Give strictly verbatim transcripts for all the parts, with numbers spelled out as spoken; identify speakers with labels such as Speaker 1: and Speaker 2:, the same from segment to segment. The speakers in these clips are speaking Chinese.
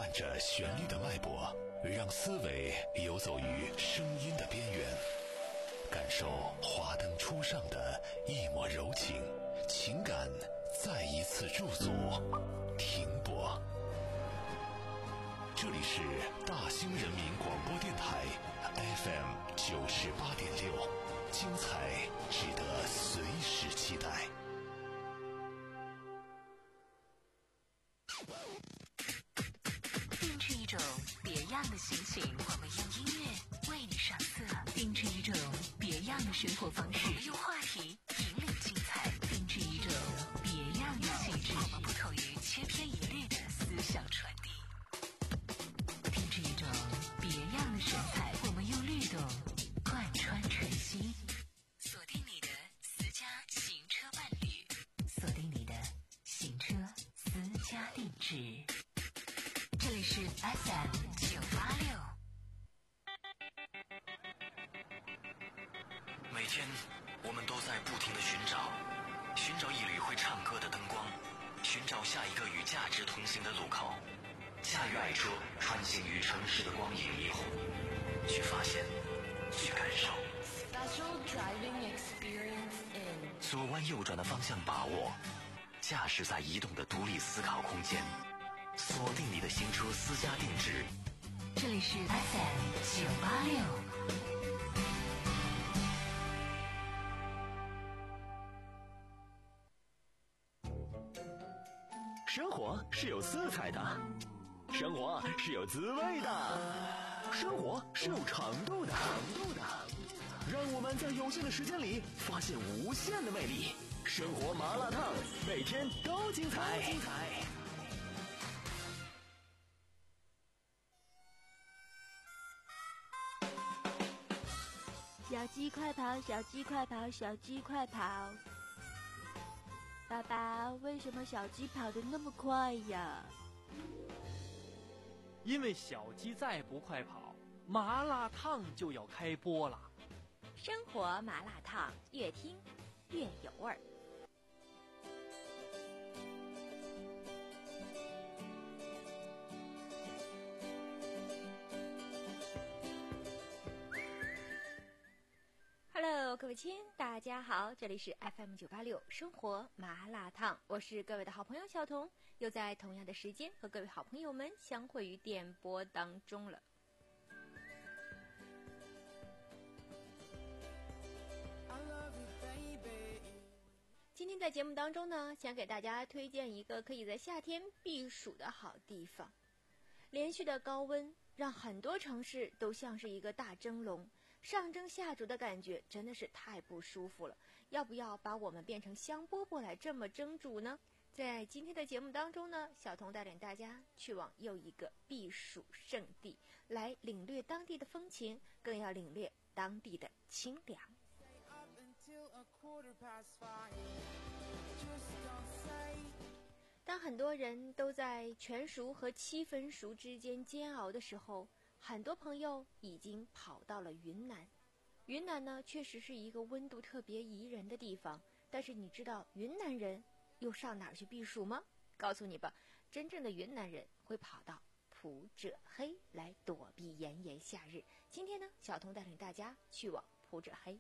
Speaker 1: 按着旋律的脉搏，让思维游走于声音的边缘，感受华灯初上的一抹柔情，情感再一次驻足停泊。这里是大兴人民广播电台 F M 九十八点六，精彩值得随时期待。
Speaker 2: 定制一种别样的心情，我们用音乐为你上色；定制一种别样的生活方式，我们用话题引领精彩；定制一种别样的气质，我们不同于千篇一律的思想传递；定制一种别样的神采，我们用律动贯穿晨曦。锁定你的私家行车伴侣，锁定你的行车私家定制。这里是 F M 九八六。
Speaker 3: 每天我们都在不停地寻找，寻找一缕会唱歌的灯光，寻找下一个与价值同行的路口，驾驭爱车穿行于城市的光影霓虹，去发现，去感受。
Speaker 4: Special driving experience in
Speaker 3: 左弯右转的方向把握，驾驶在移动的独立思考空间，锁定你的新车私家定制。
Speaker 2: 这里是 F M 九八六。
Speaker 5: 生活是有色彩的，生活是有滋味的，生活是有长度的。长度的，让我们在有限的时间里发现无限的魅力。生活麻辣烫，每天都精彩。精彩。
Speaker 6: 小鸡快跑，小鸡快跑，小鸡快跑！爸爸，为什么小鸡跑得那么快呀？
Speaker 7: 因为小鸡再不快跑，麻辣烫就要开播了。
Speaker 6: 生活麻辣烫，越听越有味儿。Hello， 各位亲，大家好，这里是 F M 九八六生活麻辣烫，我是各位的好朋友小彤，又在同样的时间和各位好朋友们相会于电波当中了。今天在节目当中呢，想给大家推荐一个可以在夏天避暑的好地方。连续的高温让很多城市都像是一个大蒸笼，上蒸下煮的感觉真的是太不舒服了。要不要把我们变成香饽饽来这么蒸煮呢？在今天的节目当中呢，小彤带领大家去往又一个避暑胜地，来领略当地的风情，更要领略当地的清凉。当很多人都在全熟和七分熟之间煎熬的时候，很多朋友已经跑到了云南。云南呢，确实是一个温度特别宜人的地方，但是你知道云南人又上哪儿去避暑吗？告诉你吧，真正的云南人会跑到普者黑来躲避炎炎夏日。今天呢，小彤带领大家去往普者黑。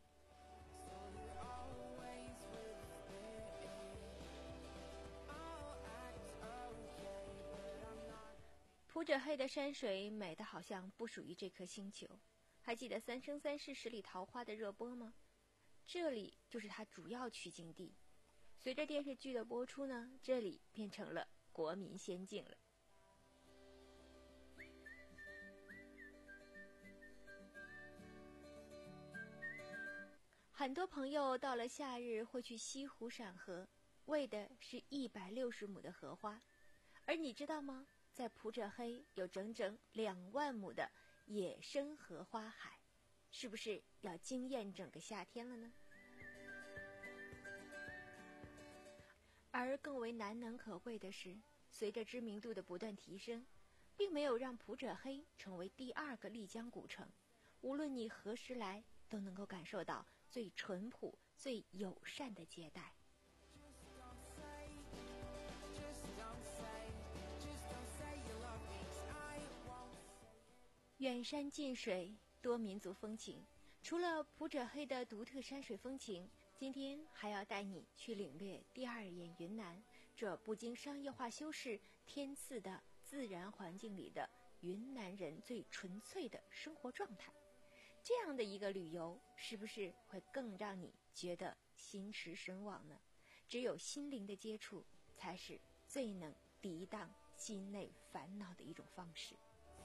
Speaker 6: 普者黑的山水美得好像不属于这颗星球。还记得《三生三世十里桃花》的热播吗？这里就是它主要取景地。随着电视剧的播出呢，这里变成了国民仙境了。很多朋友到了夏日会去西湖赏荷，为的是一百六十亩的荷花。而你知道吗？在普者黑有整整两万亩的野生荷花海，是不是要惊艳整个夏天了呢？而更为难能可贵的是，随着知名度的不断提升，并没有让普者黑成为第二个丽江古城。无论你何时来，都能够感受到最淳朴、最友善的接待。 远山近水，多民族风情。除了普者黑的独特山水风情，今天还要带你去领略第二眼云南这不经商业化修饰、天赐的自然环境里的云南人最纯粹的生活状态。这样的一个旅游，是不是会更让你觉得心驰神往呢？只有心灵的接触，才是最能抵挡心内烦恼的一种方式。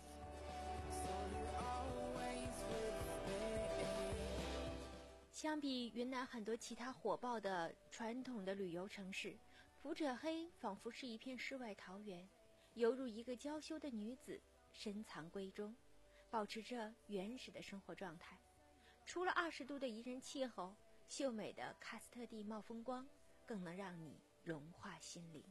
Speaker 6: 相比云南很多其他火爆的传统的旅游城市，普者黑仿佛是一片世外桃源，犹如一个娇羞的女子深藏闺中，保持着原始的生活状态。除了二十度的宜人气候，秀美的喀斯特地貌风光更能让你融化心灵。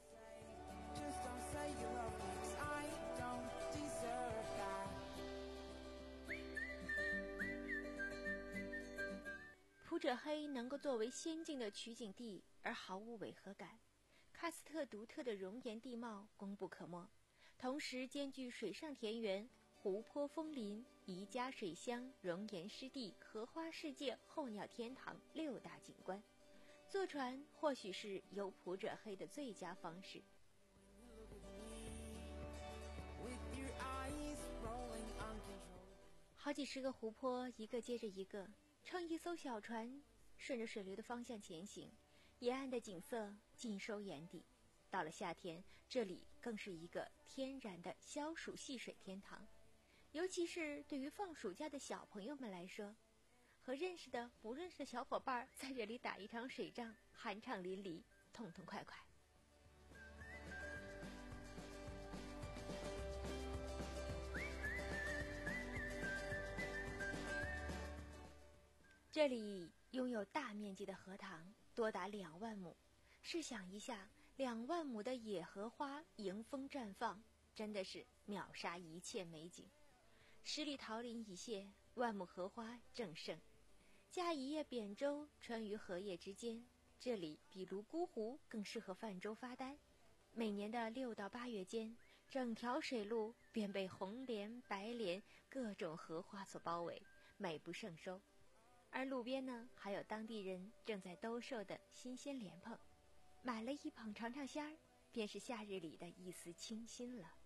Speaker 6: 普者黑能够作为仙境的取景地而毫无违和感，喀斯特独特的熔岩地貌功不可没，同时兼具水上田园、湖泊枫林、宜家水乡、熔岩湿地、荷花世界、候鸟天堂六大景观。坐船或许是游普者黑的最佳方式。好几十个湖泊，一个接着一个，乘一艘小船顺着水流的方向前行，沿岸的景色尽收眼底。到了夏天，这里更是一个天然的消暑戏水天堂，尤其是对于放暑假的小朋友们来说，和认识的不认识的小伙伴在这里打一场水仗，酣畅淋漓，痛痛快快。这里拥有大面积的荷塘，多达两万亩。试想一下，两万亩的野荷花迎风绽放，真的是秒杀一切美景。十里桃林已谢，万亩荷花正盛。驾一叶扁舟穿于荷叶之间，这里比泸沽湖更适合泛舟发呆。每年的六到八月间，整条水路便被红莲、白莲各种荷花所包围，美不胜收。而路边呢，还有当地人正在兜售的新鲜莲蓬，买了一捧尝尝鲜儿，便是夏日里的一丝清新了。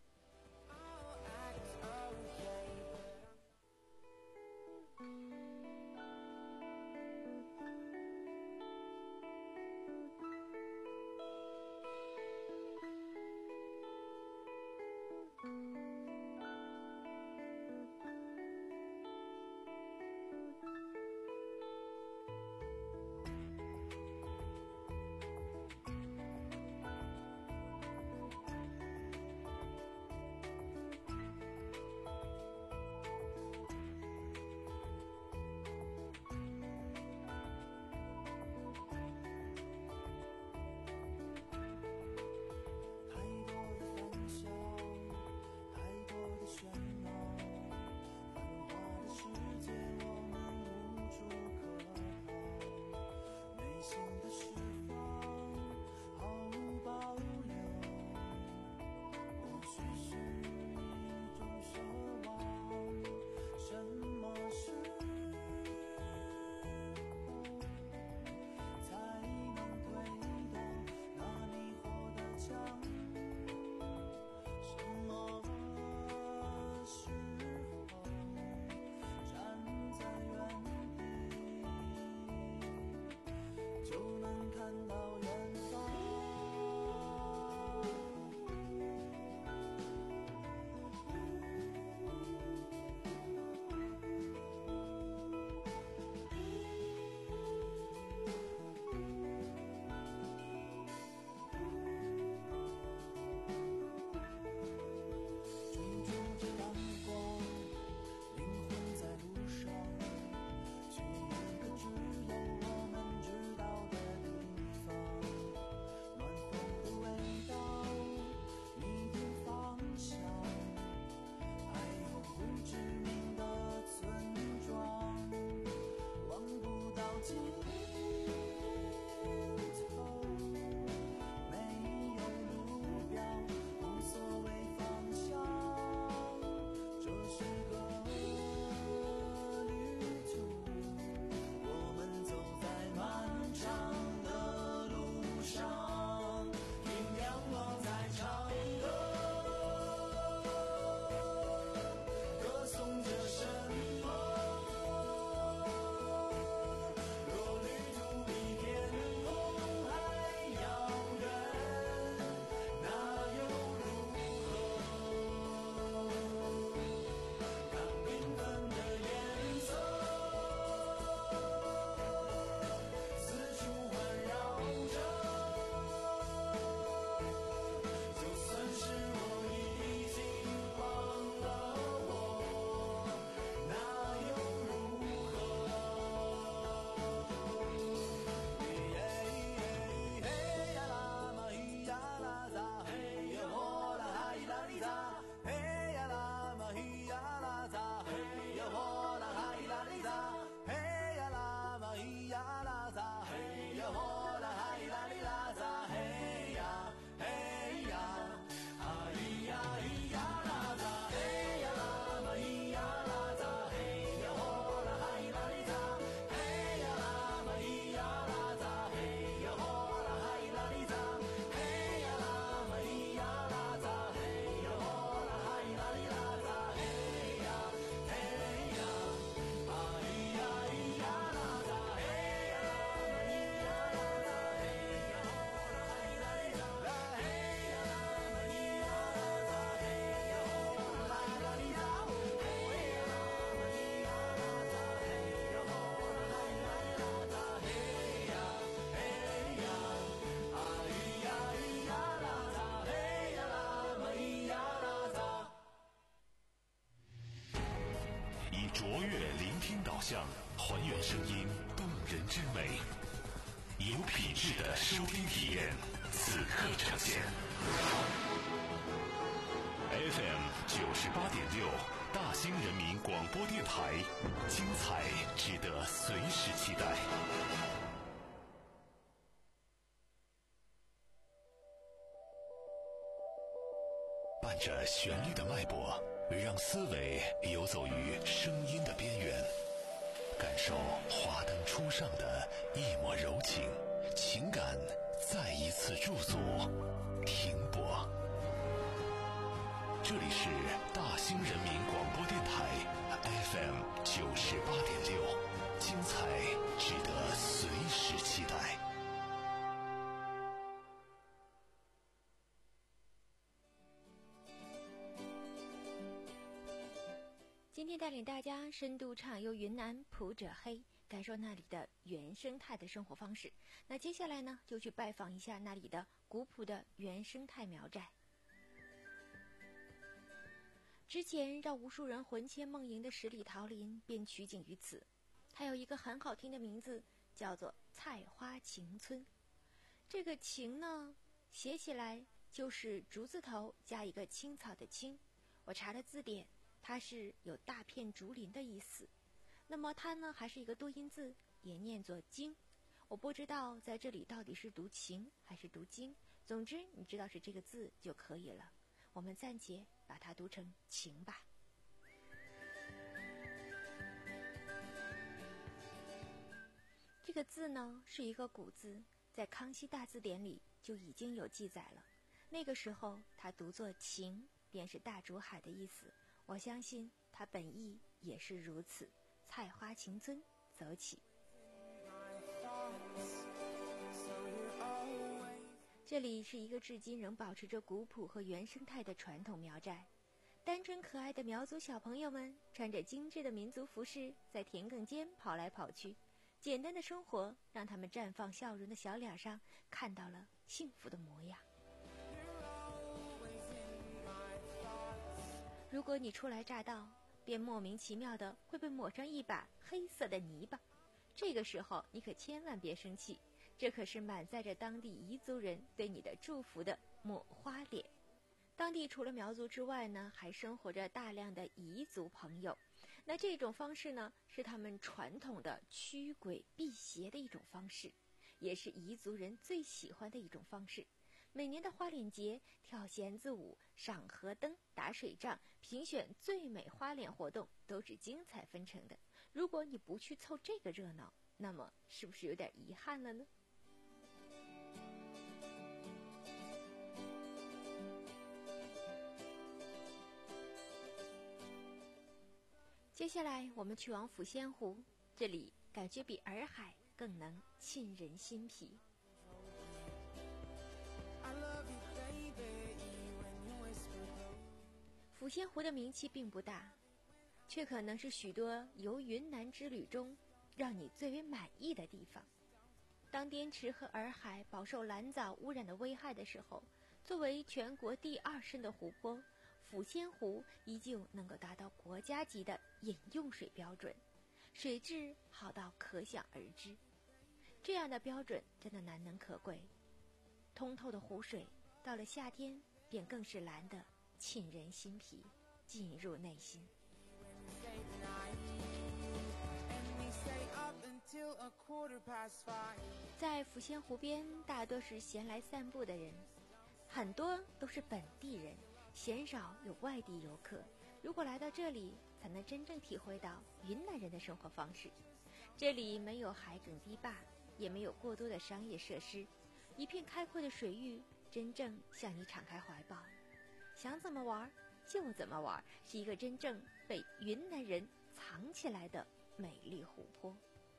Speaker 1: 像，还原声音动人之美，有品质的收听体验，此刻呈现。F M 九十八点六，大兴人民广播电台，精彩值得随时期待。伴着旋律的脉搏，让思维游走于声音的边缘，感受华灯初上的一抹柔情，情感再一次驻足停泊。这里是大兴人民广播电台 F M 九十八点六，精彩值得随时期待。
Speaker 6: 今天带领大家深度畅游云南普者黑，感受那里的原生态的生活方式。那接下来呢，就去拜访一下那里的古朴的原生态苗寨。之前让无数人魂牵梦萦的十里桃林便取景于此，它有一个很好听的名字，叫做菜花情村。这个情呢，写起来就是竹字头加一个青草的青。我查了字典，它是有大片竹林的意思。那么它呢，还是一个多音字，也念作经。我不知道在这里到底是读情还是读经，总之你知道是这个字就可以了。我们暂且把它读成情吧。这个字呢，是一个古字，在康熙大字典里就已经有记载了。那个时候它读作情，便是大竹海的意思。我相信它本意也是如此。菜花情村，走起。这里是一个至今仍保持着古朴和原生态的传统苗寨，单纯可爱的苗族小朋友们穿着精致的民族服饰，在田埂间跑来跑去。简单的生活让他们绽放笑容的小脸上看到了幸福的模样。如果你初来乍到，便莫名其妙的会被抹上一把黑色的泥巴，这个时候你可千万别生气，这可是满载着当地彝族人对你的祝福的抹花脸。当地除了苗族之外呢，还生活着大量的彝族朋友。那这种方式呢，是他们传统的驱鬼辟邪的一种方式，也是彝族人最喜欢的一种方式。每年的花脸节、跳弦子舞、赏河灯、打水仗、评选最美花脸活动都是精彩纷呈的。如果你不去凑这个热闹，那么是不是有点遗憾了呢？接下来我们去往抚仙湖，这里感觉比洱海更能沁人心脾。抚仙湖的名气并不大，却可能是许多游云南之旅中让你最为满意的地方。当滇池和洱海饱受蓝藻污染的危害的时候，作为全国第二深的湖泊，抚仙湖依旧能够达到国家级的饮用水标准，水质好到可想而知。这样的标准真的难能可贵。通透的湖水到了夏天便更是蓝的沁人心脾，进入内心。在抚仙湖边，大多是闲来散步的人，很多都是本地人，鲜少有外地游客。如果来到这里，才能真正体会到云南人的生活方式。这里没有海埂堤坝，也没有过多的商业设施，一片开阔的水域，真正向你敞开怀抱。想怎么玩就怎么玩，是一个真正被云南人藏起来的美丽湖泊。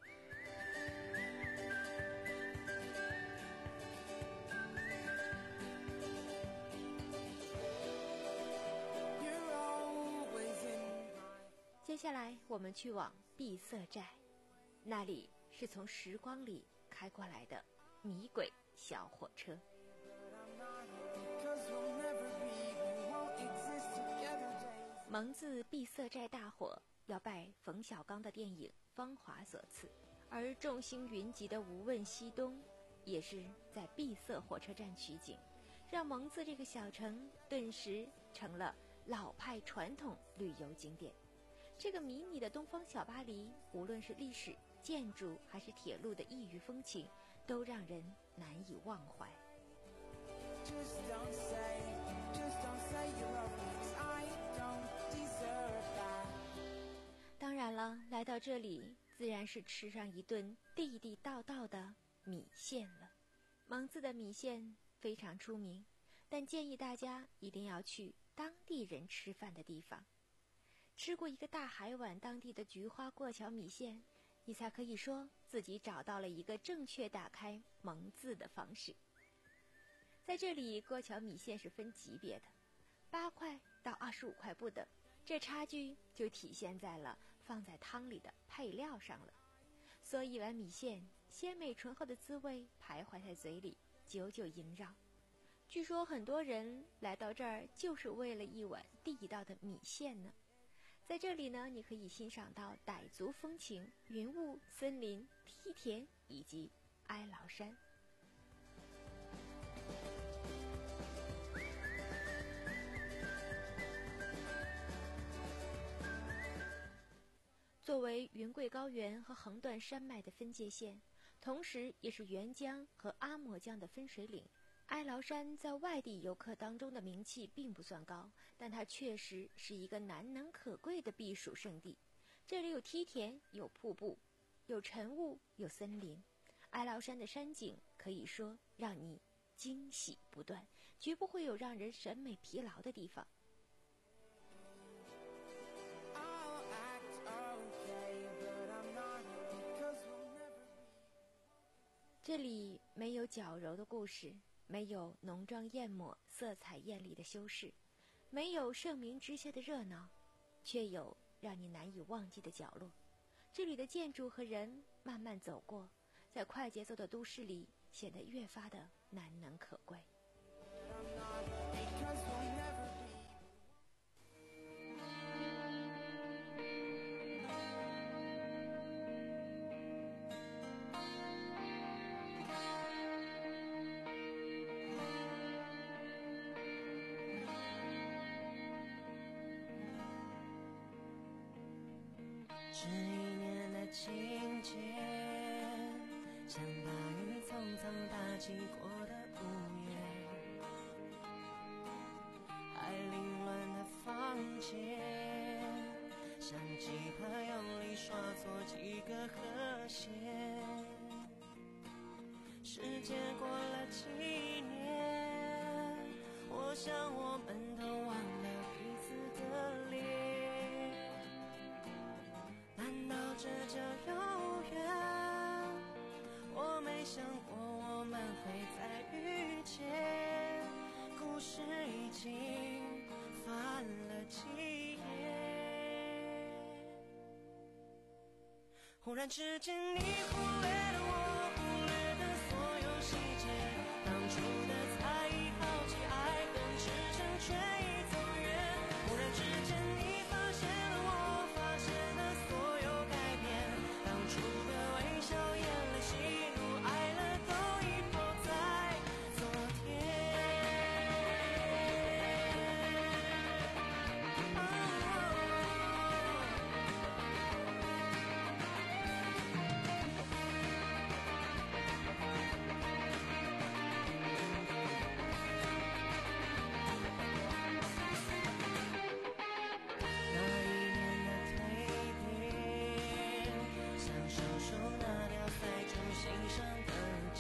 Speaker 6: 接下来我们去往碧色寨，那里是从时光里开过来的米轨小火车。蒙自碧色寨大火，要拜冯小刚的电影《 芳华所赐。而众星云集的无问西东也是在闭塞火车站取景，让蒙自这个小城顿时成了老派传统旅游景点。这个迷你的东方小巴黎，无论是历史、建筑还是铁路的异域风情，都让人难以忘怀。
Speaker 8: Just don't say, just don't say you love me, 'cause I don't deserve that.
Speaker 6: 当然了，来到这里自然是吃上一顿地地道道的米线了。蒙自的米线非常出名，但建议大家一定要去当地人吃饭的地方。吃过一个大海碗当地的菊花过桥米线，你才可以说自己找到了一个正确打开蒙自的方式。在这里，过桥米线是分级别的，八块到二十五块不等，这差距就体现在了放在汤里的配料上了。所以一碗米线，鲜美醇厚的滋味徘徊在嘴里，久久萦绕。据说很多人来到这儿就是为了一碗地道的米线呢。在这里呢，你可以欣赏到傣族风情、云雾、森林、梯田以及哀牢山。作为云贵高原和横断山脉的分界线，同时也是沅江和阿摩江的分水岭，哀牢山在外地游客当中的名气并不算高，但它确实是一个难能可贵的避暑胜地。这里有梯田，有瀑布，有晨雾，有森林。哀牢山的山景可以说让你惊喜不断，绝不会有让人审美疲劳的地方。这里没有矫揉的故事，没有浓妆艳抹、色彩艳丽的修饰，没有盛名之下的热闹，却有让你难以忘记的角落。这里的建筑和人慢慢走过，在快节奏的都市里显得越发的难能可贵。
Speaker 8: 这一年的情节，像大雨匆匆打击过的午夜，爱凌乱的房间，像吉他用力刷错几个和弦。时间过了几年，我想我们都忘了彼此的脸。难道这叫有缘？我没想过我们会再遇见，故事已经翻了几页。忽然之间你忽略了我忽略的所有细节，当初的猜疑、好奇、爱恨赤诚却已走远。忽然之间你发现了我发现的所有改变，当初的微笑、眼泪、喜怒哀乐都已不在昨天。那一年的蜕变，像手手那条塞住心上的结，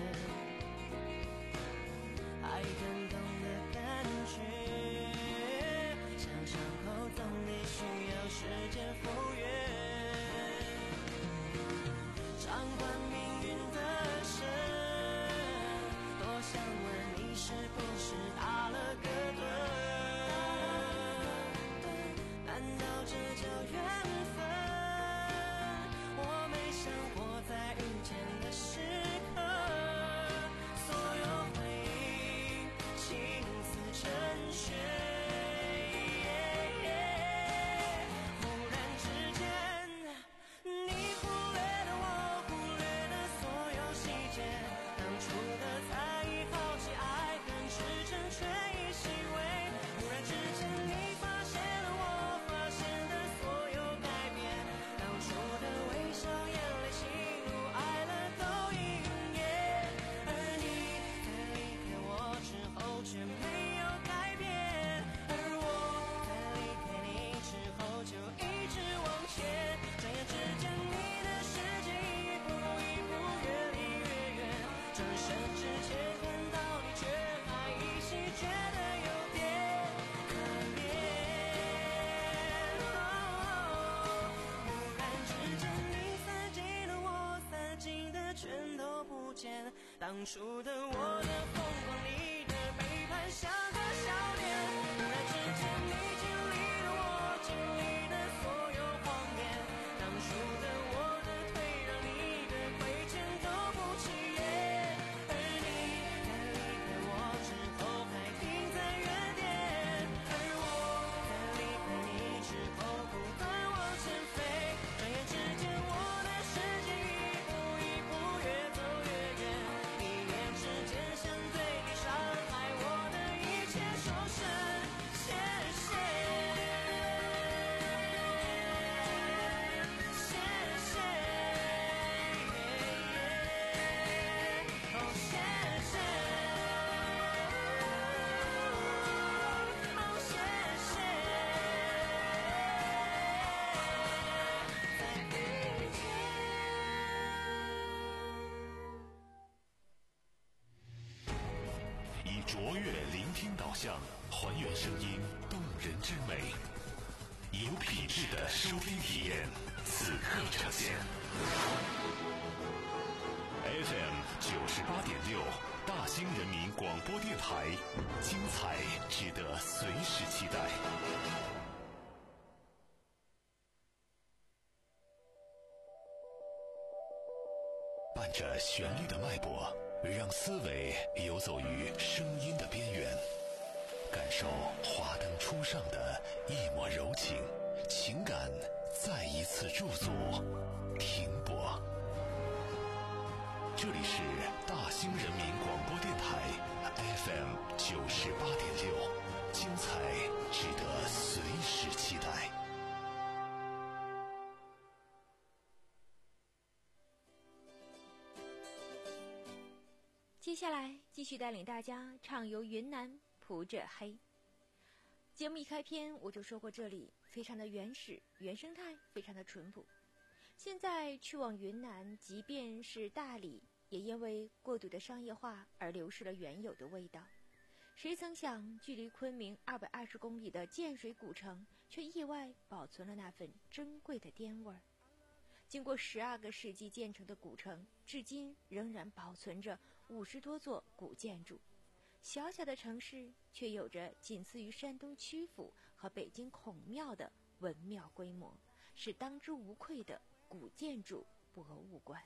Speaker 8: 爱更懂的感觉，像伤口总得需要时间复原。掌管命运的神，多想问你是不是打了个盹？难道这叫缘分？我没想过在遇见的时刻，所有回忆倾似成雪。忽然之间你当初的我的疯狂，你的背叛，像个笑脸。忽然之间，你经历了我经历的所有谎言，当初的我的退让，你的亏欠都不起眼。而你在离开我之后还停在原点，而我在离开你之后不断往前飞。转眼之间，我的世界一步一步越走越远，一念之间想对你伤害我的一切说声谢谢，谢谢，哦谢谢，哦谢谢，再遇见。
Speaker 1: 以卓越聆听导向，还原声音动人之美，有品质的收听体验，此刻呈现。F M 九十八点六，大兴人民广播电台，精彩值得随时期待。伴着旋律的脉搏，让思维游走于声音的边缘，感受华灯初上的一抹柔情，情感再一次驻足停泊。这里是大兴人民广播电台 F M 九十八点六，精彩值得随时期待。
Speaker 6: 接下来继续带领大家畅游云南普者黑。节目一开篇我就说过，这里非常的原始，原生态非常的淳朴。现在去往云南，即便是大理，也因为过度的商业化而流失了原有的味道。谁曾想，距离昆明二百二十公里的建水古城，却意外保存了那份珍贵的滇味儿。经过十二个世纪建成的古城，至今仍然保存着五十多座古建筑。小小的城市，却有着仅次于山东曲阜和北京孔庙的文庙规模，是当之无愧的古建筑博物馆。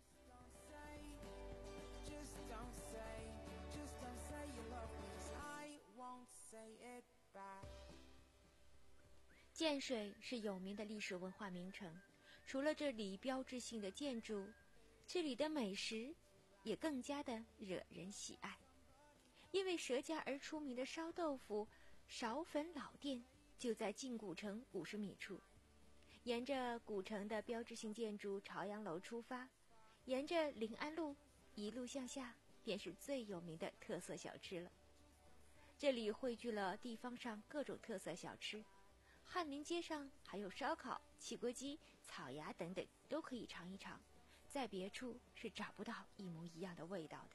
Speaker 6: 建水是有名的历史文化名城，除了这里标志性的建筑，这里的美食也更加的惹人喜爱。因为舌尖而出名的烧豆腐苕粉老店就在进古城五十米处。沿着古城的标志性建筑朝阳楼出发，沿着临安路一路向下，便是最有名的特色小吃了。这里汇聚了地方上各种特色小吃，翰林街上还有烧烤、汽锅鸡、草芽等等，都可以尝一尝，在别处是找不到一模一样的味道的。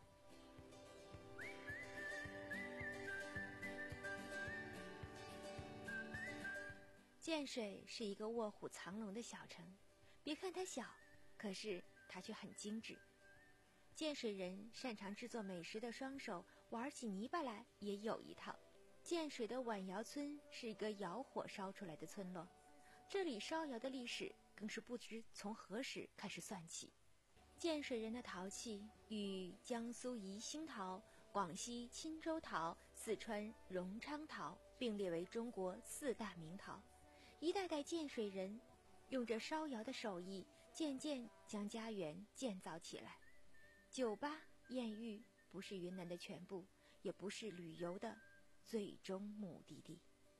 Speaker 6: 建水是一个卧虎藏龙的小城，别看它小，可是它却很精致。建水人擅长制作美食的双手，玩起泥巴来也有一套。建水的碗窑村是一个窑火烧出来的村落，这里烧窑的历史更是不知从何时开始算起。建水人的陶器与江苏宜兴陶、广西钦州陶、四川荣昌陶并列为中国四大名陶。一代代建水人用着烧窑的手艺，渐渐将家园建造起来。酒吧、艳遇不是云南的全部，也不是旅游的最终目的地。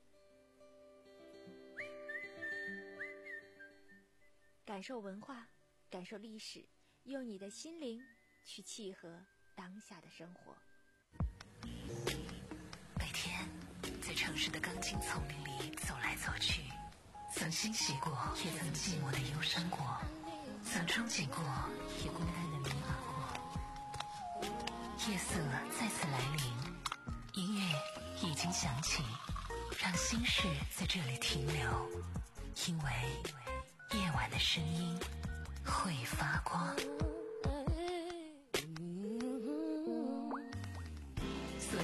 Speaker 6: 感受文化，感受历史，用你的心灵去契合当下的生活。
Speaker 2: 每天在城市的钢筋丛林里走来走去，曾欣喜过，也曾寂寞的忧伤过，曾憧憬过，也孤单的迷茫过。夜色再次来临，音乐已经响起，让心事在这里停留，因为夜晚的声音会发光。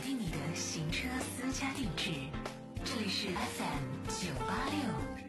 Speaker 2: 定你的行车私家定制，这里是 F M 九八六。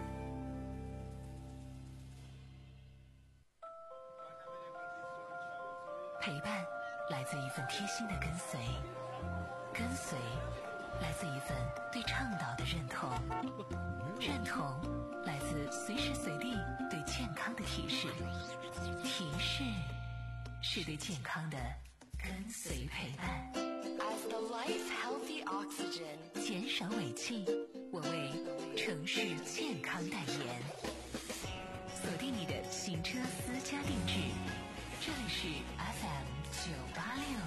Speaker 2: 陪伴来自一份贴心的跟随，跟随来自一份对倡导的认同，认同来自随时随地对健康的提示，提示是对健康的跟随陪伴。
Speaker 4: As the life healthy oxygen，
Speaker 2: 减少尾气，我为城市健康代言。锁定你的行车私家定制，这里是 F M 九八六。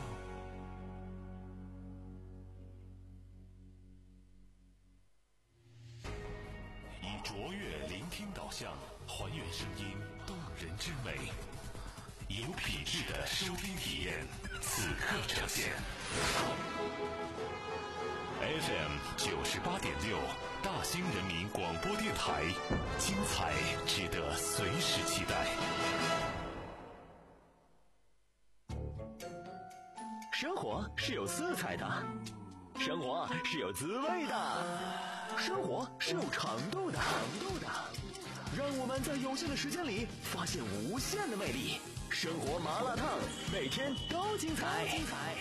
Speaker 1: 以卓越聆听导向，还原声音动人之美，有品质的收听体验，此刻呈现。F M 九十八点六，大兴人民广播电台，精彩值得随时期待。
Speaker 5: 生活是有色彩的，生活是有滋味的，生活是有长度的，长度的。让我们在有限的时间里发现无限的魅力。生活麻辣烫，每天都精彩。精彩。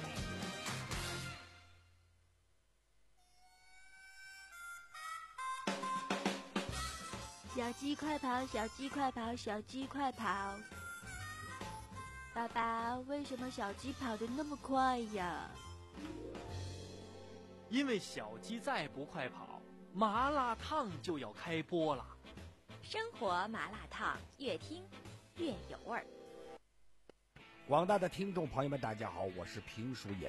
Speaker 6: 小鸡快跑，小鸡快跑，小鸡快跑！爸爸，为什么小鸡跑得那么快呀？
Speaker 7: 因为小鸡再不快跑，麻辣烫就要开播了。
Speaker 6: 生活麻辣烫，越听越有味儿。
Speaker 9: 广大的听众朋友们，大家好，我是评书演